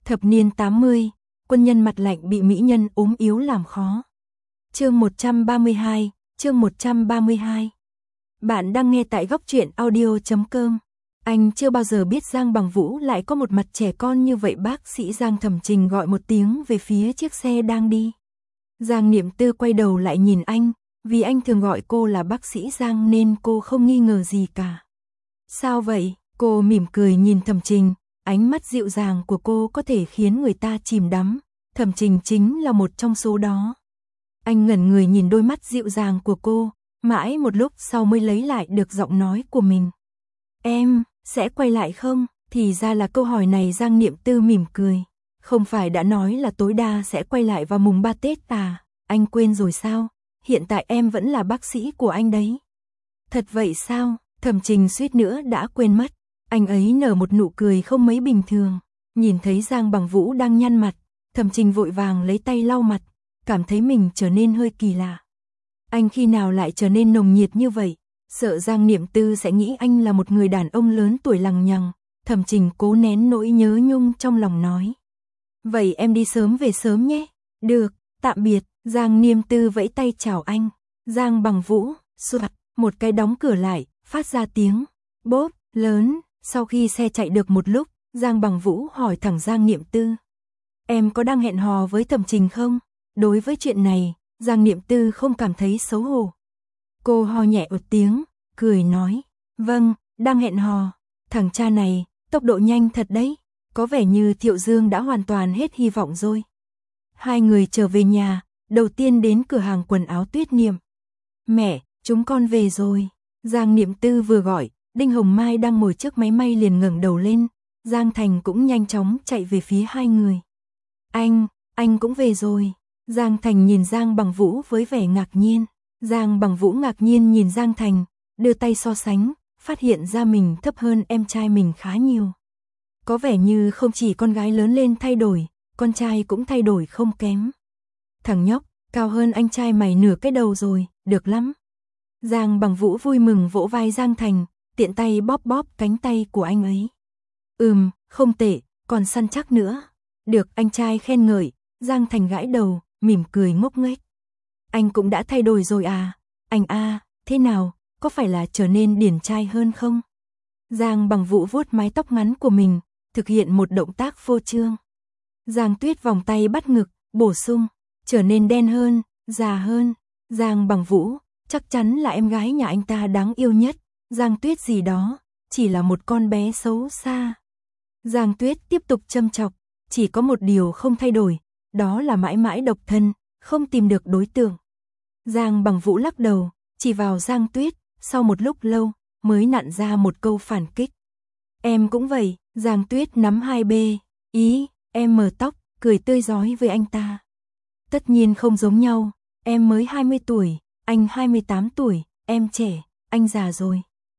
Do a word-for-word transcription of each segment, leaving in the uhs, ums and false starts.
Thập niên tám mươi, quân nhân mặt lạnh bị mỹ nhân ốm yếu làm khó. Chương một trăm ba mươi hai, chương một trăm ba mươi hai. Bạn đang nghe tại góc truyện audio chấm com. Anh chưa bao giờ biết Giang Bằng Vũ lại có một mặt trẻ con như vậy. Bác sĩ Giang Thẩm Trình gọi một tiếng về phía chiếc xe đang đi. Giang Niệm Tư quay đầu lại nhìn anh, vì anh thường gọi cô là bác sĩ Giang nên cô không nghi ngờ gì cả. Sao vậy? Cô mỉm cười nhìn Thẩm Trình, ánh mắt dịu dàng của cô có thể khiến người ta chìm đắm. Thẩm Trình chính là một trong số đó. Anh ngẩn người nhìn đôi mắt dịu dàng của cô, mãi một lúc sau mới lấy lại được giọng nói của mình. Em, sẽ quay lại không? Thì ra là câu hỏi này. Giang Niệm Tư mỉm cười. Không phải đã nói là tối đa sẽ quay lại vào mùng ba Tết à? Anh quên rồi sao? Hiện tại em vẫn là bác sĩ của anh đấy. Thật vậy sao? Thẩm Trình suýt nữa đã quên mất. Anh ấy nở một nụ cười không mấy bình thường. Nhìn thấy Giang Bằng Vũ đang nhăn mặt, Thẩm Trình vội vàng lấy tay lau mặt, cảm thấy mình trở nên hơi kỳ lạ. Anh khi nào lại trở nên nồng nhiệt như vậy? Sợ Giang Niệm Tư sẽ nghĩ anh là một người đàn ông lớn tuổi lằng nhằng. Thẩm Trình cố nén nỗi nhớ nhung trong lòng nói. Vậy em đi sớm về sớm nhé. Được, tạm biệt. Giang Niệm Tư vẫy tay chào anh. Giang Bằng Vũ, soạt, một cái đóng cửa lại, phát ra tiếng bốp lớn. Sau khi xe chạy được một lúc, Giang Bằng Vũ hỏi thẳng Giang Niệm Tư. Em có đang hẹn hò với Thẩm Trình không? Đối với chuyện này, Giang Niệm Tư không cảm thấy xấu hổ. Cô ho nhẹ một tiếng, cười nói. Vâng, đang hẹn hò. Thằng cha này, tốc độ nhanh thật đấy. Có vẻ như Thiệu Dương đã hoàn toàn hết hy vọng rồi. Hai người trở về nhà, đầu tiên đến cửa hàng quần áo Tuyết Niệm. Mẹ, chúng con về rồi. Giang Niệm Tư vừa gọi, Đinh Hồng Mai đang ngồi trước máy may liền ngẩng đầu lên. Giang Thành cũng nhanh chóng chạy về phía hai người. Anh, anh cũng về rồi. Giang Thành nhìn Giang Bằng Vũ với vẻ ngạc nhiên. Giang Bằng Vũ ngạc nhiên nhìn Giang Thành, đưa tay so sánh, phát hiện ra mình thấp hơn em trai mình khá nhiều. Có vẻ như không chỉ con gái lớn lên thay đổi, con trai cũng thay đổi không kém. Thằng nhóc, cao hơn anh trai mày nửa cái đầu rồi, được lắm. Giang Bằng Vũ vui mừng vỗ vai Giang Thành, tiện tay bóp bóp cánh tay của anh ấy. Ừm, không tệ, còn săn chắc nữa. Được anh trai khen ngợi. Giang Thành gãi đầu, mỉm cười ngốc nghếch. Anh cũng đã thay đổi rồi à? Anh a, à, thế nào, có phải là trở nên điển trai hơn không? Giang Bằng Vũ vuốt mái tóc ngắn của mình, thực hiện một động tác phô trương. Giang Tuyết vòng tay bắt ngực, bổ sung, trở nên đen hơn, già hơn. Giang Bằng Vũ, chắc chắn là em gái nhà anh ta đáng yêu nhất. Giang Tuyết gì đó, chỉ là một con bé xấu xa. Giang Tuyết tiếp tục châm chọc, chỉ có một điều không thay đổi, đó là mãi mãi độc thân, không tìm được đối tượng. Giang Bằng Vũ lắc đầu, chỉ vào Giang Tuyết, sau một lúc lâu, mới nặn ra một câu phản kích. Em cũng vậy. Giang Tuyết nắm hai bê, ý, em mờ tóc, cười tươi rói với anh ta. Tất nhiên không giống nhau, em mới hai mươi tuổi, anh hai mươi tám tuổi, em trẻ, anh già rồi.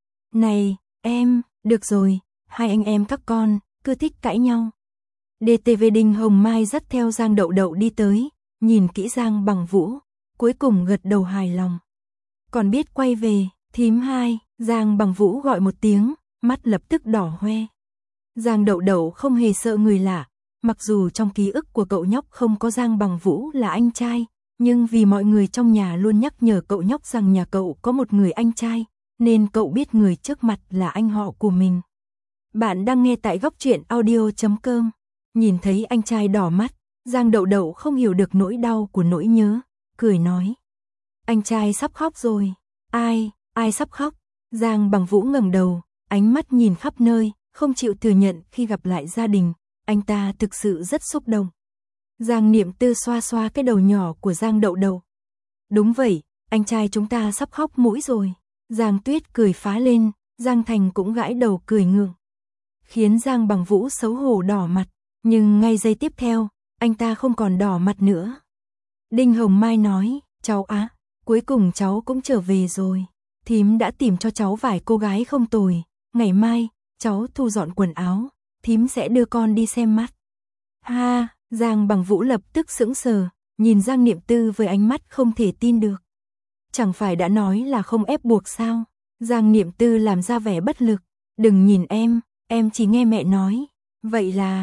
Này, em, được rồi, hai anh em các con, cứ thích cãi nhau. đê tê vê Đinh Hồng Mai dắt theo Giang Đậu Đậu đi tới, nhìn kỹ Giang Bằng Vũ, cuối cùng gật đầu hài lòng. Còn biết quay về, thím hai, Giang Bằng Vũ gọi một tiếng, mắt lập tức đỏ hoe. Giang Đậu Đậu không hề sợ người lạ, mặc dù trong ký ức của cậu nhóc không có Giang Bằng Vũ là anh trai, nhưng vì mọi người trong nhà luôn nhắc nhở cậu nhóc rằng nhà cậu có một người anh trai, nên cậu biết người trước mặt là anh họ của mình. Bạn đang nghe tại góc truyện audio chấm com. Nhìn thấy anh trai đỏ mắt, Giang Đậu Đậu không hiểu được nỗi đau của nỗi nhớ, cười nói. Anh trai sắp khóc rồi. Ai, ai sắp khóc? Giang Bằng Vũ ngẩng đầu, ánh mắt nhìn khắp nơi, không chịu thừa nhận khi gặp lại gia đình, anh ta thực sự rất xúc động. Giang Niệm Tư xoa xoa cái đầu nhỏ của Giang Đậu Đậu. Đúng vậy, anh trai chúng ta sắp khóc mũi rồi. Giang Tuyết cười phá lên, Giang Thành cũng gãi đầu cười ngượng. Khiến Giang Bằng Vũ xấu hổ đỏ mặt, nhưng ngay giây tiếp theo, anh ta không còn đỏ mặt nữa. Đinh Hồng Mai nói, cháu á, cuối cùng cháu cũng trở về rồi. Thím đã tìm cho cháu vài cô gái không tồi, ngày mai, cháu thu dọn quần áo, thím sẽ đưa con đi xem mắt. Ha, Giang Bằng Vũ lập tức sững sờ, nhìn Giang Niệm Tư với ánh mắt không thể tin được. Chẳng phải đã nói là không ép buộc sao? Giang Niệm Tư làm ra vẻ bất lực, đừng nhìn em, em chỉ nghe mẹ nói. Vậy là,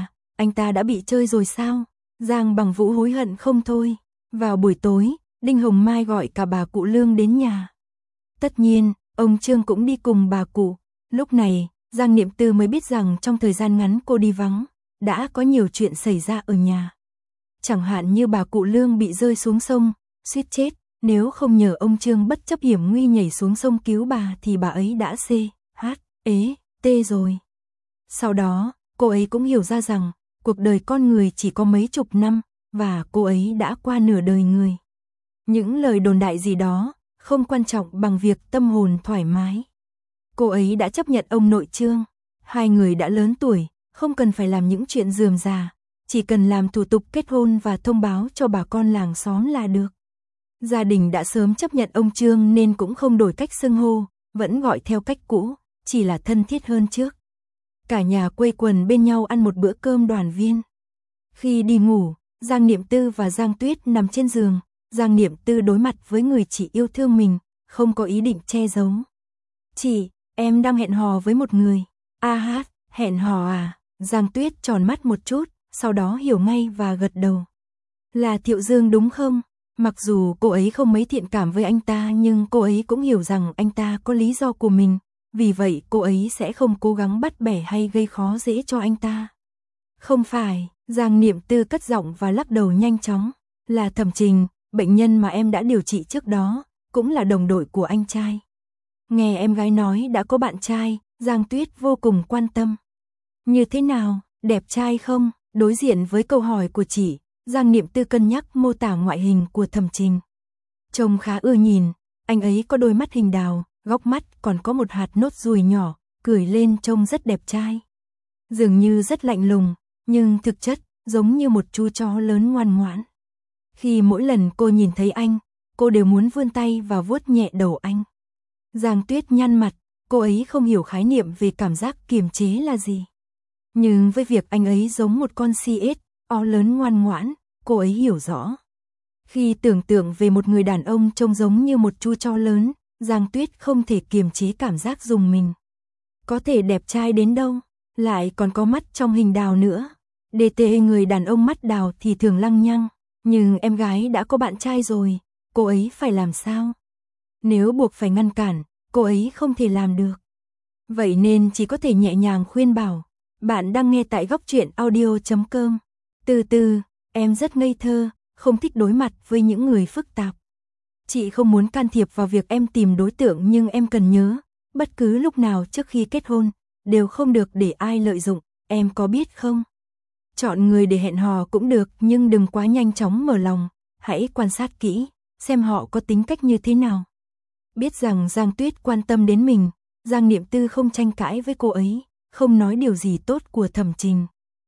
anh ta đã bị chơi rồi sao? Giang Bằng Vũ hối hận không thôi. Vào buổi tối, Đinh Hồng Mai gọi cả bà cụ Lương đến nhà. Tất nhiên, ông Trương cũng đi cùng bà cụ. Lúc này, Giang Niệm Tư mới biết rằng trong thời gian ngắn cô đi vắng, đã có nhiều chuyện xảy ra ở nhà. Chẳng hạn như bà cụ Lương bị rơi xuống sông, suýt chết, nếu không nhờ ông Trương bất chấp hiểm nguy nhảy xuống sông cứu bà thì bà ấy đã xê, hát, ế, tê rồi. Sau đó, cô ấy cũng hiểu ra rằng, cuộc đời con người chỉ có mấy chục năm, và cô ấy đã qua nửa đời người. Những lời đồn đại gì đó, không quan trọng bằng việc tâm hồn thoải mái. Cô ấy đã chấp nhận ông nội Trương, hai người đã lớn tuổi, không cần phải làm những chuyện rườm rà, chỉ cần làm thủ tục kết hôn và thông báo cho bà con làng xóm là được. Gia đình đã sớm chấp nhận ông Trương nên cũng không đổi cách xưng hô, vẫn gọi theo cách cũ, chỉ là thân thiết hơn trước. Cả nhà quây quần bên nhau ăn một bữa cơm đoàn viên. Khi đi ngủ, Giang Niệm Tư và Giang Tuyết nằm trên giường, Giang Niệm Tư đối mặt với người chị yêu thương mình, không có ý định che giấu. Chị, em đang hẹn hò với một người. A hát, hẹn hò à? Giang Tuyết tròn mắt một chút, sau đó hiểu ngay và gật đầu. Là Thiệu Dương đúng không? Mặc dù cô ấy không mấy thiện cảm với anh ta nhưng cô ấy cũng hiểu rằng anh ta có lý do của mình, vì vậy cô ấy sẽ không cố gắng bắt bẻ hay gây khó dễ cho anh ta. Không phải, Giang Niệm Tư cất giọng và lắc đầu nhanh chóng, là Thẩm Trình, bệnh nhân mà em đã điều trị trước đó, cũng là đồng đội của anh trai. Nghe em gái nói đã có bạn trai, Giang Tuyết vô cùng quan tâm. Như thế nào, đẹp trai không? Đối diện với câu hỏi của chị, Giang Niệm Tư cân nhắc mô tả ngoại hình của Thẩm Trình. Trông khá ưa nhìn, anh ấy có đôi mắt hình đào, góc mắt còn có một hạt nốt ruồi nhỏ, cười lên trông rất đẹp trai. Dường như rất lạnh lùng, nhưng thực chất giống như một chú chó lớn ngoan ngoãn. Khi mỗi lần cô nhìn thấy anh, cô đều muốn vươn tay và vuốt nhẹ đầu anh. Giang Tuyết nhăn mặt, cô ấy không hiểu khái niệm về cảm giác kiềm chế là gì. Nhưng với việc anh ấy giống một con si ếch, o lớn ngoan ngoãn, cô ấy hiểu rõ. Khi tưởng tượng về một người đàn ông trông giống như một chú chó lớn, Giang Tuyết không thể kiềm chế cảm giác rùng mình. Có thể đẹp trai đến đâu, lại còn có mắt trong hình đào nữa. đê tê người đàn ông mắt đào thì thường lăng nhăng, nhưng em gái đã có bạn trai rồi, cô ấy phải làm sao? Nếu buộc phải ngăn cản, cô ấy không thể làm được. Vậy nên chỉ có thể nhẹ nhàng khuyên bảo. Bạn đang nghe tại góc truyện audio chấm com. Từ từ, em rất ngây thơ, không thích đối mặt với những người phức tạp. Chị không muốn can thiệp vào việc em tìm đối tượng nhưng em cần nhớ, bất cứ lúc nào trước khi kết hôn, đều không được để ai lợi dụng, em có biết không? Chọn người để hẹn hò cũng được nhưng đừng quá nhanh chóng mở lòng, hãy quan sát kỹ, xem họ có tính cách như thế nào. Biết rằng Giang Tuyết quan tâm đến mình, Giang Niệm Tư không tranh cãi với cô ấy, không nói điều gì tốt của Thẩm Trình.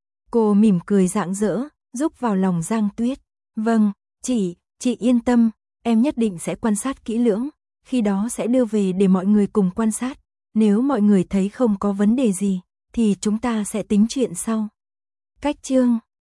Cô mỉm cười rạng rỡ, giúp vào lòng Giang Tuyết. Vâng, chị, chị yên tâm, em nhất định sẽ quan sát kỹ lưỡng, khi đó sẽ đưa về để mọi người cùng quan sát. Nếu mọi người thấy không có vấn đề gì, thì chúng ta sẽ tính chuyện sau. Cách chương